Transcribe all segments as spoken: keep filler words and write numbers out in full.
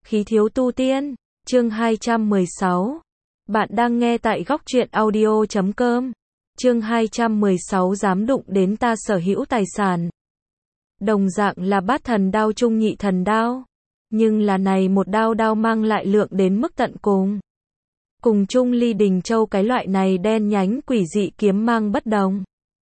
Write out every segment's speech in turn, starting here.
Khí thiếu tu tiên, chương hai trăm mười sáu. Bạn đang nghe tại góc truyện audio chấm com. Chương hai trăm mười sáu dám đụng đến ta sở hữu tài sản. Đồng dạng là bát thần đao trung nhị thần đao. Nhưng là này một đao đao mang lại lượng đến mức tận cùng. Cùng chung ly đình châu cái loại này đen nhánh quỷ dị kiếm mang bất đồng.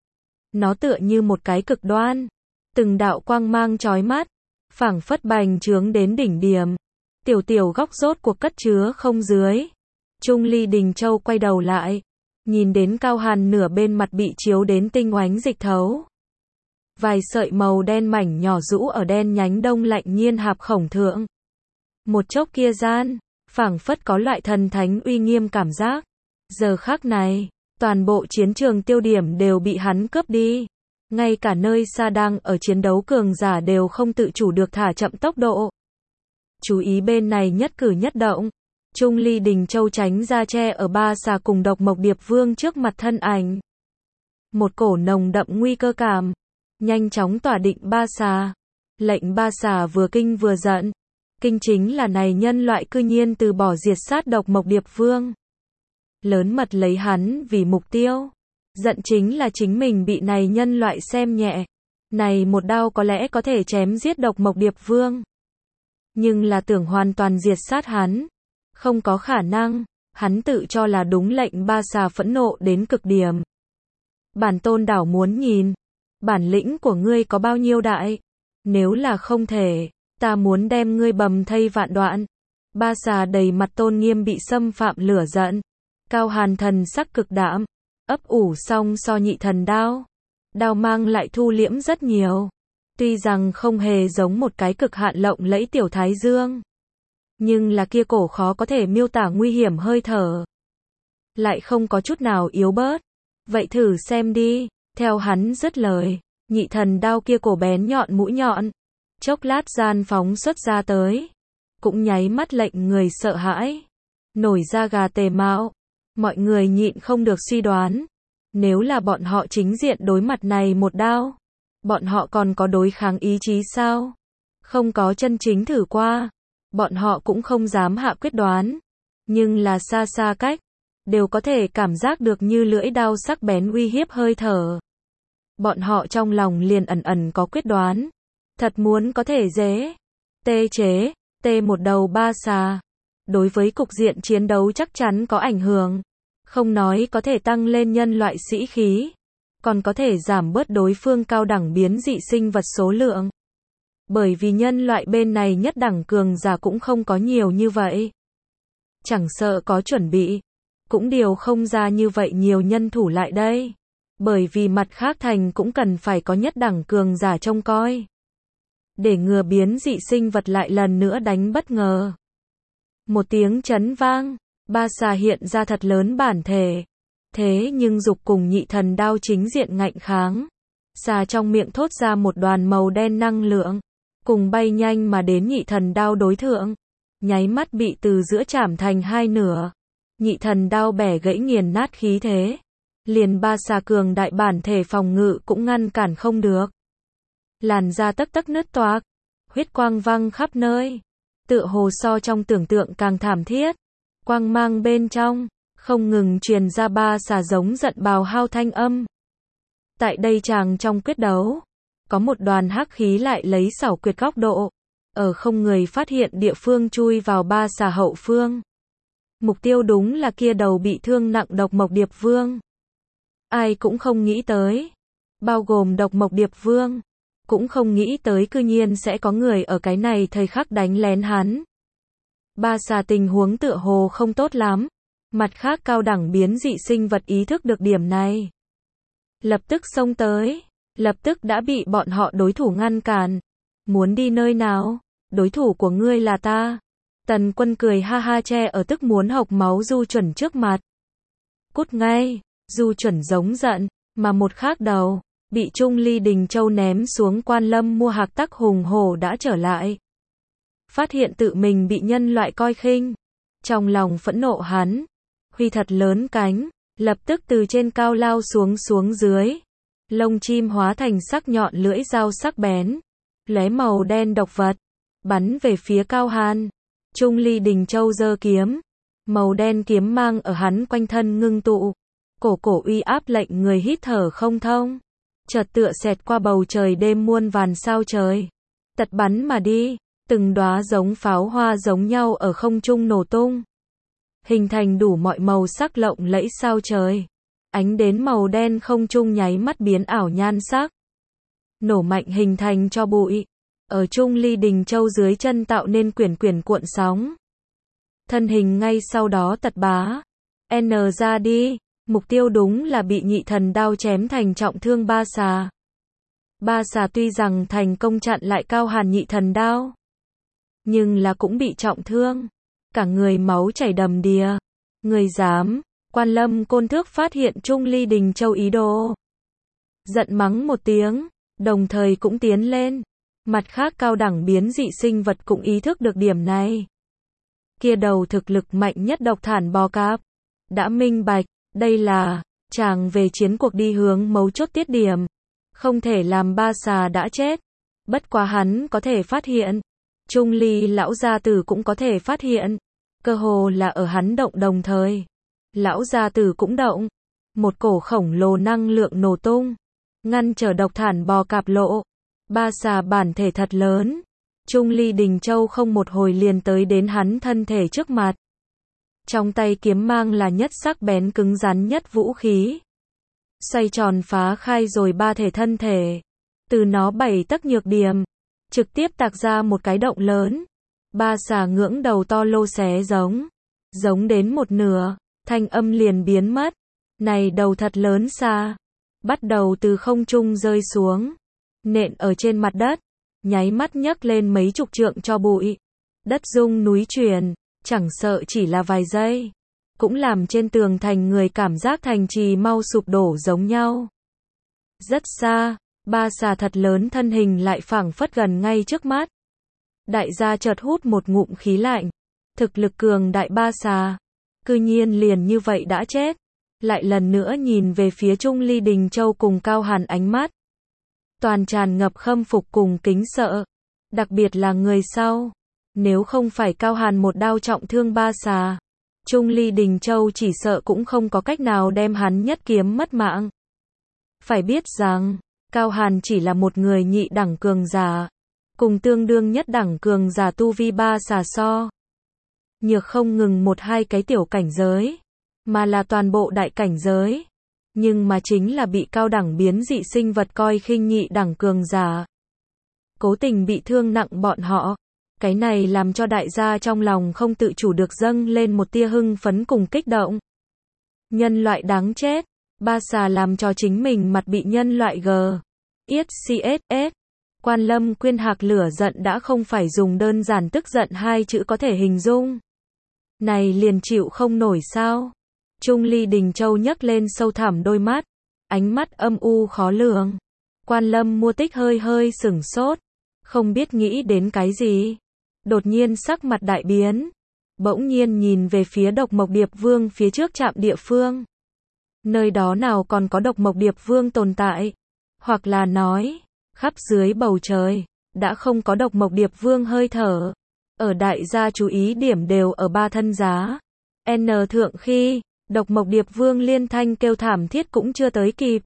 Nó tựa như một cái cực đoan. Từng đạo quang mang chói mắt. Phảng phất bành trướng đến đỉnh điểm. Tiểu tiểu góc rốt cuộc cất chứa không dưới. Trung ly đình châu quay đầu lại. Nhìn đến Cao Hàn nửa bên mặt bị chiếu đến tinh oánh dịch thấu. Vài sợi màu đen mảnh nhỏ rũ ở đen nhánh đông lạnh nhiên hạp khổng thượng. Một chốc kia gian, phảng phất có loại thần thánh uy nghiêm cảm giác. Giờ khắc này, toàn bộ chiến trường tiêu điểm đều bị hắn cướp đi. Ngay cả nơi xa đang ở chiến đấu cường giả đều không tự chủ được thả chậm tốc độ. Chú ý bên này nhất cử nhất động. Trung ly đình châu tránh ra che ở ba xà cùng độc mộc điệp vương trước mặt thân ảnh. Một cổ nồng đậm nguy cơ cảm. Nhanh chóng tỏa định ba xà. Lệnh ba xà vừa kinh vừa giận. Kinh chính là này nhân loại cư nhiên từ bỏ diệt sát độc mộc điệp vương. Lớn mật lấy hắn vì mục tiêu. Giận chính là chính mình bị này nhân loại xem nhẹ. Này một đao có lẽ có thể chém giết độc mộc điệp vương. Nhưng là tưởng hoàn toàn diệt sát hắn. Không có khả năng. Hắn tự cho là đúng lệnh ba xà phẫn nộ đến cực điểm. Bản tôn đảo muốn nhìn. Bản lĩnh của ngươi có bao nhiêu đại. Nếu là không thể. Ta muốn đem ngươi bầm thây vạn đoạn. Ba xà đầy mặt tôn nghiêm bị xâm phạm lửa giận. Cao Hàn thần sắc cực đạm. Ấp ủ xong so nhị thần đao. Đao mang lại thu liễm rất nhiều. Tuy rằng không hề giống một cái cực hạn lộng lẫy tiểu thái dương. Nhưng là kia cổ khó có thể miêu tả nguy hiểm hơi thở. Lại không có chút nào yếu bớt. Vậy thử xem đi. Theo hắn dứt lời. Nhị thần đao kia cổ bén nhọn mũi nhọn. Chốc lát gian phóng xuất ra tới. Cũng nháy mắt lệnh người sợ hãi. Nổi da gà tề mạo. Mọi người nhịn không được suy đoán. Nếu là bọn họ chính diện đối mặt này một đao. Bọn họ còn có đối kháng ý chí sao? Không có chân chính thử qua. Bọn họ cũng không dám hạ quyết đoán. Nhưng là xa xa cách. Đều có thể cảm giác được như lưỡi đao sắc bén uy hiếp hơi thở. Bọn họ trong lòng liền ẩn ẩn có quyết đoán. Thật muốn có thể dễ. Tê chế. Tê một đầu ba xà. Đối với cục diện chiến đấu chắc chắn có ảnh hưởng. Không nói có thể tăng lên nhân loại sĩ khí. Còn có thể giảm bớt đối phương cao đẳng biến dị sinh vật số lượng. Bởi vì nhân loại bên này nhất đẳng cường giả cũng không có nhiều như vậy. Chẳng sợ có chuẩn bị. Cũng điều không ra như vậy nhiều nhân thủ lại đây. Bởi vì mặt khác thành cũng cần phải có nhất đẳng cường giả trông coi. Để ngừa biến dị sinh vật lại lần nữa đánh bất ngờ. Một tiếng chấn vang. Ba xà hiện ra thật lớn bản thể. Thế nhưng dục cùng nhị thần đao chính diện ngạnh kháng. Xà trong miệng thốt ra một đoàn màu đen năng lượng. Cùng bay nhanh mà đến nhị thần đao đối thượng. Nháy mắt bị từ giữa chảm thành hai nửa. Nhị thần đao bẻ gãy nghiền nát khí thế. Liền ba xà cường đại bản thể phòng ngự cũng ngăn cản không được. Làn da tấc tấc nứt toạc. Huyết quang văng khắp nơi. Tựa hồ so trong tưởng tượng càng thảm thiết. Quang mang bên trong. Không ngừng truyền ra ba xà giống giận bào hao thanh âm. Tại đây chàng trong quyết đấu. Có một đoàn hắc khí lại lấy xảo quyệt góc độ. Ở không người phát hiện địa phương chui vào ba xà hậu phương. Mục tiêu đúng là kia đầu bị thương nặng độc mộc điệp vương. Ai cũng không nghĩ tới. Bao gồm độc mộc điệp vương. Cũng không nghĩ tới cư nhiên sẽ có người ở cái này thời khắc đánh lén hắn. Ba xà tình huống tựa hồ không tốt lắm. Mặt khác cao đẳng biến dị sinh vật ý thức được điểm này. Lập tức xông tới. Lập tức đã bị bọn họ đối thủ ngăn cản. Muốn đi nơi nào? Đối thủ của ngươi là ta. Tần Quân cười ha ha che ở tức muốn hộc máu Du Chuẩn trước mặt. Cút ngay. Du Chuẩn giống giận. Mà một khác đầu. Bị Trung ly đình châu ném xuống Quan Lâm mua hạc tắc hùng hổ đã trở lại. Phát hiện tự mình bị nhân loại coi khinh. Trong lòng phẫn nộ hắn. Huy thật lớn cánh. Lập tức từ trên cao lao xuống xuống dưới. Lông chim hóa thành sắc nhọn lưỡi dao sắc bén. Lóe màu đen độc vật. Bắn về phía Cao Hàn. Trung Ly Đình Châu giơ kiếm, màu đen kiếm mang ở hắn quanh thân ngưng tụ, cổ cổ uy áp lệnh người hít thở không thông, chợt tựa xẹt qua bầu trời đêm muôn vàn sao trời, tật bắn mà đi, từng đóa giống pháo hoa giống nhau ở không trung nổ tung, hình thành đủ mọi màu sắc lộng lẫy sao trời, ánh đến màu đen không trung nháy mắt biến ảo nhan sắc, nổ mạnh hình thành cho bụi, ở Trung Ly Đình Châu dưới chân tạo nên quyển quyển cuộn sóng. Thân hình ngay sau đó tật bá, N ra đi, mục tiêu đúng là bị nhị thần đao chém thành trọng thương ba xà. Ba xà tuy rằng thành công chặn lại Cao Hàn nhị thần đao, nhưng là cũng bị trọng thương, cả người máu chảy đầm đìa. Người dám, Quan Lâm Côn Thước phát hiện Trung Ly Đình Châu ý đồ, giận mắng một tiếng, đồng thời cũng tiến lên. Mặt khác cao đẳng biến dị sinh vật cũng ý thức được điểm này. Kia đầu thực lực mạnh nhất độc thản bò cạp, đã minh bạch, đây là, chàng về chiến cuộc đi hướng mấu chốt tiết điểm. Không thể làm ba xà đã chết. Bất quá hắn có thể phát hiện. Trung Ly lão gia tử cũng có thể phát hiện. Cơ hồ là ở hắn động đồng thời. Lão gia tử cũng động. Một cổ khổng lồ năng lượng nổ tung, ngăn trở độc thản bò cạp lộ. Ba xà bản thể thật lớn. Trung Ly Đình Châu không một hồi liền tới đến hắn thân thể trước mặt. Trong tay kiếm mang là nhất sắc bén cứng rắn nhất vũ khí. Xoay tròn phá khai rồi ba thể thân thể. Từ nó bảy tấc nhược điểm, trực tiếp tạc ra một cái động lớn. Ba xà ngưỡng đầu to lô xé giống. Giống đến một nửa, thanh âm liền biến mất. Này đầu thật lớn xà. Bắt đầu từ không trung rơi xuống. Nện ở trên mặt đất, nháy mắt nhấc lên mấy chục trượng cho bụi. Đất rung núi chuyển, chẳng sợ chỉ là vài giây, cũng làm trên tường thành người cảm giác thành trì mau sụp đổ giống nhau. Rất xa, ba xà thật lớn thân hình lại phảng phất gần ngay trước mắt. Đại gia chợt hút một ngụm khí lạnh, thực lực cường đại ba xà, cư nhiên liền như vậy đã chết. Lại lần nữa nhìn về phía Trung Ly Đình Châu cùng Cao Hàn ánh mắt. Toàn tràn ngập khâm phục cùng kính sợ. Đặc biệt là người sau. Nếu không phải Cao Hàn một đao trọng thương ba xà, Trung Ly Đình Châu chỉ sợ cũng không có cách nào đem hắn nhất kiếm mất mạng. Phải biết rằng, Cao Hàn chỉ là một người nhị đẳng cường giả, cùng tương đương nhất đẳng cường giả tu vi ba xà so. Nhược không ngừng một hai cái tiểu cảnh giới, mà là toàn bộ đại cảnh giới. Nhưng mà chính là bị cao đẳng biến dị sinh vật coi khinh nhị đẳng cường giả. Cố tình bị thương nặng bọn họ. Cái này làm cho đại gia trong lòng không tự chủ được dâng lên một tia hưng phấn cùng kích động. Nhân loại đáng chết. Ba xà làm cho chính mình mặt bị nhân loại gờ. Yết xê ét ét. Quan Lâm Quyên hạc lửa giận đã không phải dùng đơn giản tức giận hai chữ có thể hình dung. Này liền chịu không nổi sao. Trung Ly Đình Châu nhấc lên sâu thẳm đôi mắt, ánh mắt âm u khó lường. Quan Lâm Mua Tích hơi hơi sửng sốt, không biết nghĩ đến cái gì. Đột nhiên sắc mặt đại biến, bỗng nhiên nhìn về phía Độc Mộc Điệp Vương phía trước trạm địa phương. Nơi đó nào còn có Độc Mộc Điệp Vương tồn tại, hoặc là nói, khắp dưới bầu trời, đã không có Độc Mộc Điệp Vương hơi thở. Ở đại gia chú ý điểm đều ở ba thân giá. N thượng khi Độc Mộc Điệp Vương liên thanh kêu thảm thiết cũng chưa tới kịp.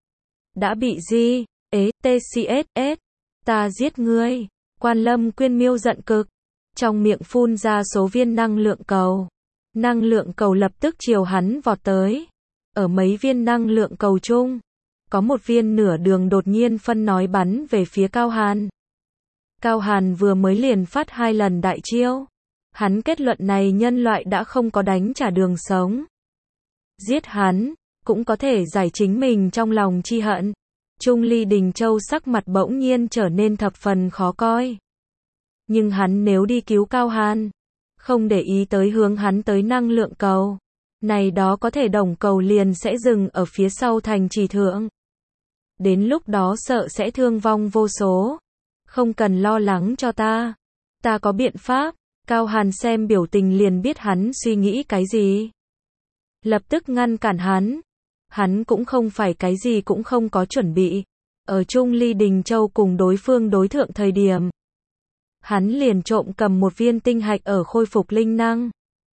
Đã bị gì? Ế, tê xê ét ét. Ta giết ngươi. Quan Lâm Quyên miêu giận cực. Trong miệng phun ra số viên năng lượng cầu. Năng lượng cầu lập tức chiều hắn vọt tới. Ở mấy viên năng lượng cầu chung, có một viên nửa đường đột nhiên phân nói bắn về phía Cao Hàn. Cao Hàn vừa mới liền phát hai lần đại chiêu. Hắn kết luận này nhân loại đã không có đánh trả đường sống. Giết hắn, cũng có thể giải chính mình trong lòng chi hận. Trung Ly Đình Châu sắc mặt bỗng nhiên trở nên thập phần khó coi. Nhưng hắn nếu đi cứu Cao Hàn, không để ý tới hướng hắn tới năng lượng cầu, này đó có thể đồng cầu liền sẽ dừng ở phía sau thành trì thượng. Đến lúc đó sợ sẽ thương vong vô số. Không cần lo lắng cho ta. Ta có biện pháp. Cao Hàn xem biểu tình liền biết hắn suy nghĩ cái gì. Lập tức ngăn cản hắn. Hắn cũng không phải cái gì cũng không có chuẩn bị. Ở Trung Ly Đình Châu cùng đối phương đối thượng thời điểm, hắn liền trộm cầm một viên tinh hạch ở khôi phục linh năng.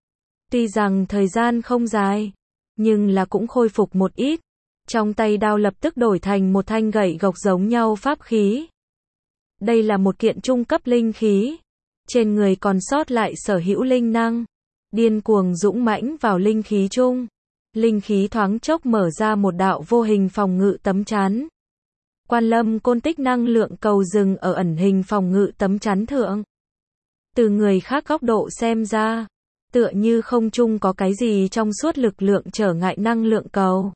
Tuy rằng thời gian không dài, nhưng là cũng khôi phục một ít. Trong tay đao lập tức đổi thành một thanh gậy gộc giống nhau pháp khí. Đây là một kiện trung cấp linh khí. Trên người còn sót lại sở hữu linh năng. Điên cuồng dũng mãnh vào linh khí chung. Linh khí thoáng chốc mở ra một đạo vô hình phòng ngự tấm chắn. Quan Lâm côn tích năng lượng cầu dừng ở ẩn hình phòng ngự tấm chắn thượng. Từ người khác góc độ xem ra, tựa như không trung có cái gì trong suốt lực lượng trở ngại năng lượng cầu.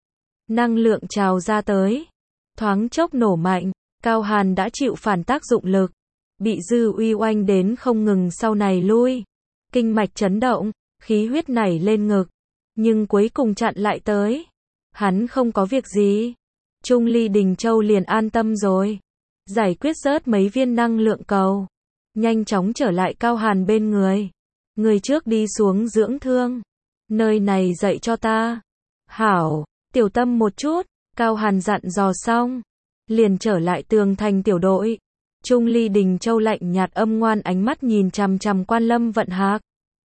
Năng lượng trào ra tới, thoáng chốc nổ mạnh, Cao Hàn đã chịu phản tác dụng lực, bị dư uy oanh đến không ngừng sau này lui. Kinh mạch chấn động, khí huyết nảy lên ngực, nhưng cuối cùng chặn lại tới. Hắn không có việc gì. Trung Ly Đình Châu liền an tâm rồi. Giải quyết rớt mấy viên năng lượng cầu. Nhanh chóng trở lại Cao Hàn bên người. Người trước đi xuống dưỡng thương. Nơi này dạy cho ta. Hảo, tiểu tâm một chút. Cao Hàn dặn dò xong. Liền trở lại tường thành tiểu đội. Trung Ly Đình Châu lạnh nhạt âm ngoan ánh mắt nhìn chằm chằm Quan Lâm Vận Hạc.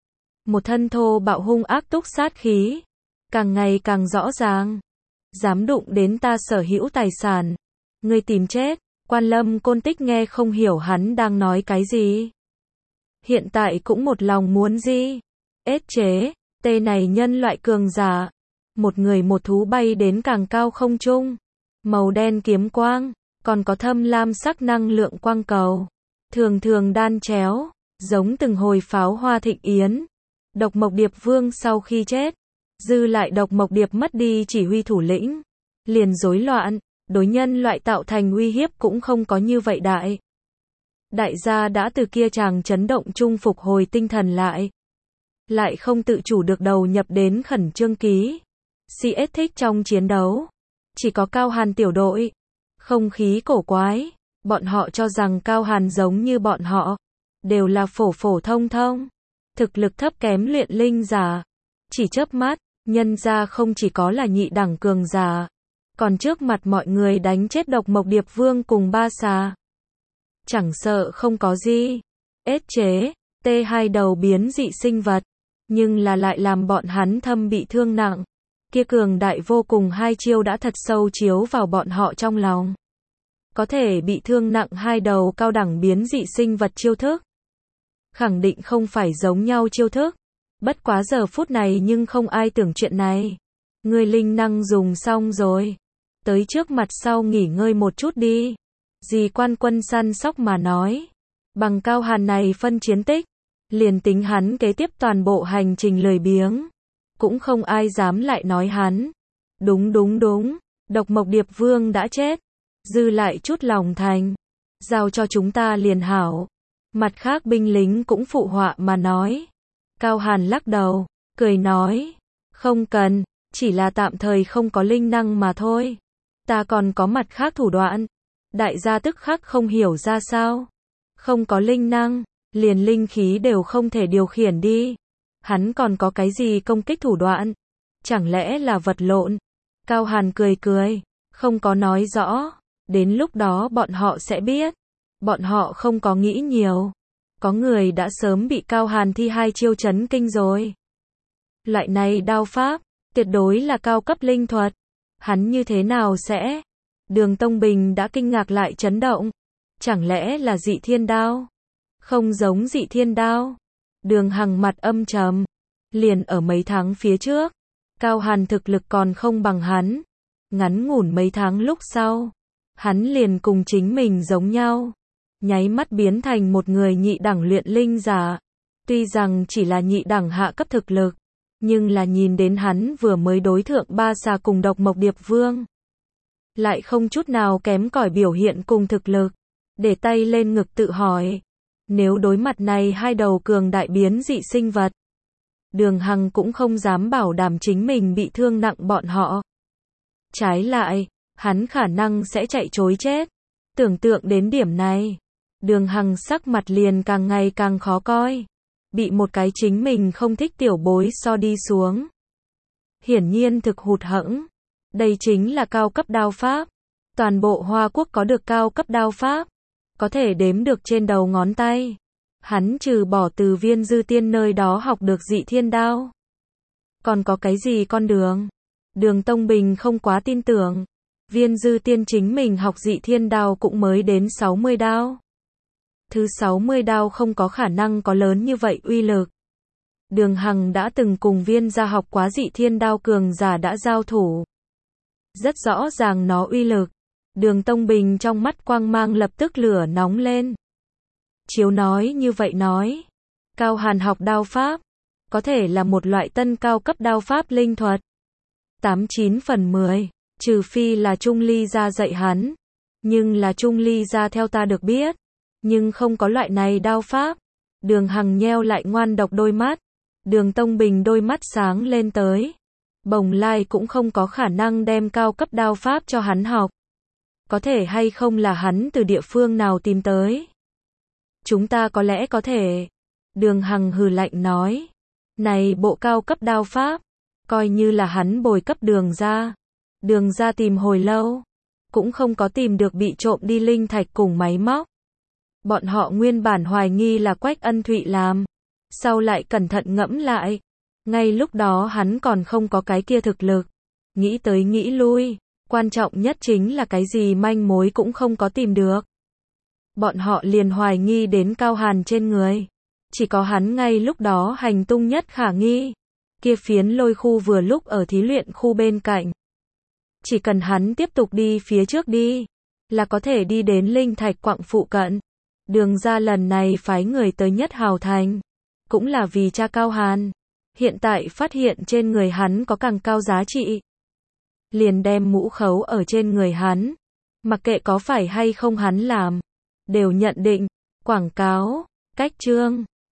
Một thân thô bạo hung ác túc sát khí. Càng ngày càng rõ ràng. Dám đụng đến ta sở hữu tài sản. Ngươi tìm chết. Quan Lâm côn tích nghe không hiểu hắn đang nói cái gì. Hiện tại cũng một lòng muốn gì. Ết chế. Tê này nhân loại cường giả. Một người một thú bay đến càng cao không trung. Màu đen kiếm quang. Còn có thâm lam sắc năng lượng quang cầu. Thường thường đan chéo. Giống từng hồi pháo hoa thịnh yến. Độc Mộc Điệp Vương sau khi chết. Dư lại Độc Mộc Điệp mất đi chỉ huy thủ lĩnh. Liền rối loạn. Đối nhân loại tạo thành uy hiếp cũng không có như vậy đại. Đại gia đã từ kia chàng chấn động chung phục hồi tinh thần lại. Lại không tự chủ được đầu nhập đến khẩn trương ký. xê ét thích trong chiến đấu. Chỉ có Cao Hàn tiểu đội. Không khí cổ quái. Bọn họ cho rằng Cao Hàn giống như bọn họ. Đều là phổ phổ thông thông. Thực lực thấp kém luyện linh giả. Chỉ chớp mắt, nhân ra không chỉ có là nhị đẳng cường giả. Còn trước mặt mọi người đánh chết Độc Mộc Điệp Vương cùng ba xà. Chẳng sợ không có gì. Ết chế, tê hai đầu biến dị sinh vật. Nhưng là lại làm bọn hắn thâm bị thương nặng. Kia cường đại vô cùng hai chiêu đã thật sâu chiếu vào bọn họ trong lòng. Có thể bị thương nặng hai đầu cao đẳng biến dị sinh vật chiêu thức. Khẳng định không phải giống nhau chiêu thức. Bất quá giờ phút này nhưng không ai tưởng chuyện này. Người linh năng dùng xong rồi. Tới trước mặt sau nghỉ ngơi một chút đi. Dì Quan Quân săn sóc mà nói. Bằng Cao Hàn này phân chiến tích. Liền tính hắn kế tiếp toàn bộ hành trình lười biếng. Cũng không ai dám lại nói hắn. Đúng đúng đúng. Độc Mộc Điệp Vương đã chết. Dư lại chút lòng thành. Giao cho chúng ta liền hảo. Mặt khác binh lính cũng phụ họa mà nói. Cao Hàn lắc đầu, cười nói. Không cần, chỉ là tạm thời không có linh năng mà thôi. Ta còn có mặt khác thủ đoạn. Đại gia tức khắc không hiểu ra sao. Không có linh năng, liền linh khí đều không thể điều khiển đi. Hắn còn có cái gì công kích thủ đoạn? Chẳng lẽ là vật lộn? Cao Hàn cười cười, không có nói rõ. Đến lúc đó bọn họ sẽ biết. Bọn họ không có nghĩ nhiều. Có người đã sớm bị Cao Hàn thi hai chiêu chấn kinh rồi. Loại này đao pháp, tuyệt đối là cao cấp linh thuật. Hắn như thế nào sẽ? Đường Tông Bình đã kinh ngạc lại chấn động. Chẳng lẽ là dị thiên đao? Không giống dị thiên đao. Đường Hằng mặt âm trầm. Liền ở mấy tháng phía trước. Cao Hàn thực lực còn không bằng hắn. Ngắn ngủn mấy tháng lúc sau. Hắn liền cùng chính mình giống nhau. Nháy mắt biến thành một người nhị đẳng luyện linh giả. Tuy rằng chỉ là nhị đẳng hạ cấp thực lực. Nhưng là nhìn đến hắn vừa mới đối thượng ba xà cùng Độc Mộc Điệp Vương. Lại không chút nào kém cỏi biểu hiện cùng thực lực. Để tay lên ngực tự hỏi. Nếu đối mặt này hai đầu cường đại biến dị sinh vật. Đường Hằng cũng không dám bảo đảm chính mình bị thương nặng bọn họ. Trái lại, hắn khả năng sẽ chạy trối chết. Tưởng tượng đến điểm này. Đường Hằng sắc mặt liền càng ngày càng khó coi. Bị một cái chính mình không thích tiểu bối so đi xuống. Hiển nhiên thực hụt hẫng. Đây chính là cao cấp đao pháp. Toàn bộ Hoa Quốc có được cao cấp đao pháp. có thể đếm được trên đầu ngón tay. Hắn trừ bỏ từ Viên Dư Tiên nơi đó học được Dị Thiên Đao. Còn có cái gì con đường? Đường Tông Bình không quá tin tưởng. Viên Dư Tiên chính mình học Dị Thiên Đao cũng mới đến sáu mươi đao. Thứ sáu mươi đao không có khả năng có lớn như vậy uy lực. Đường Hằng đã từng cùng Viên gia học quá Dị Thiên Đao cường giả đã giao thủ. Rất rõ ràng nó uy lực. Đường Tông Bình trong mắt quang mang lập tức lửa nóng lên. Chiếu nói như vậy nói. Cao Hàn học đao pháp. Có thể là một loại tân cao cấp đao pháp linh thuật. Tám chín phần mười. Trừ phi là Trung Ly gia dạy hắn. Nhưng là Trung Ly gia theo ta được biết. Nhưng không có loại này đao pháp. Đường Hằng nheo lại ngoan độc đôi mắt. Đường Tông Bình đôi mắt sáng lên tới. Bồng Lai cũng không có khả năng đem cao cấp đao pháp cho hắn học. Có thể hay không là hắn từ địa phương nào tìm tới. Chúng ta có lẽ có thể. Đường Hằng hừ lạnh nói. Này bộ cao cấp đao pháp. Coi như là hắn bồi cấp đường ra. Đường ra tìm hồi lâu. Cũng không có tìm được bị trộm đi linh thạch cùng máy móc. Bọn họ nguyên bản hoài nghi là Quách Ân Thụy làm. Sau lại cẩn thận ngẫm lại. Ngay lúc đó hắn còn không có cái kia thực lực. Nghĩ tới nghĩ lui. Quan trọng nhất chính là cái gì manh mối cũng không có tìm được. Bọn họ liền hoài nghi đến Cao Hàn trên người. Chỉ có hắn ngay lúc đó hành tung nhất khả nghi. Kia phiến lôi khu vừa lúc ở thí luyện khu bên cạnh. Chỉ cần hắn tiếp tục đi phía trước đi. Là có thể đi đến linh thạch quặng phụ cận. Đường ra lần này phái người tới Nhất Hào Thành. Cũng là vì cha Cao Hàn. Hiện tại phát hiện trên người hắn có càng cao giá trị. Liền đem mũ khấu ở trên người hắn. Mặc kệ có phải hay không hắn làm. Đều nhận định. Quảng cáo. Cách chương.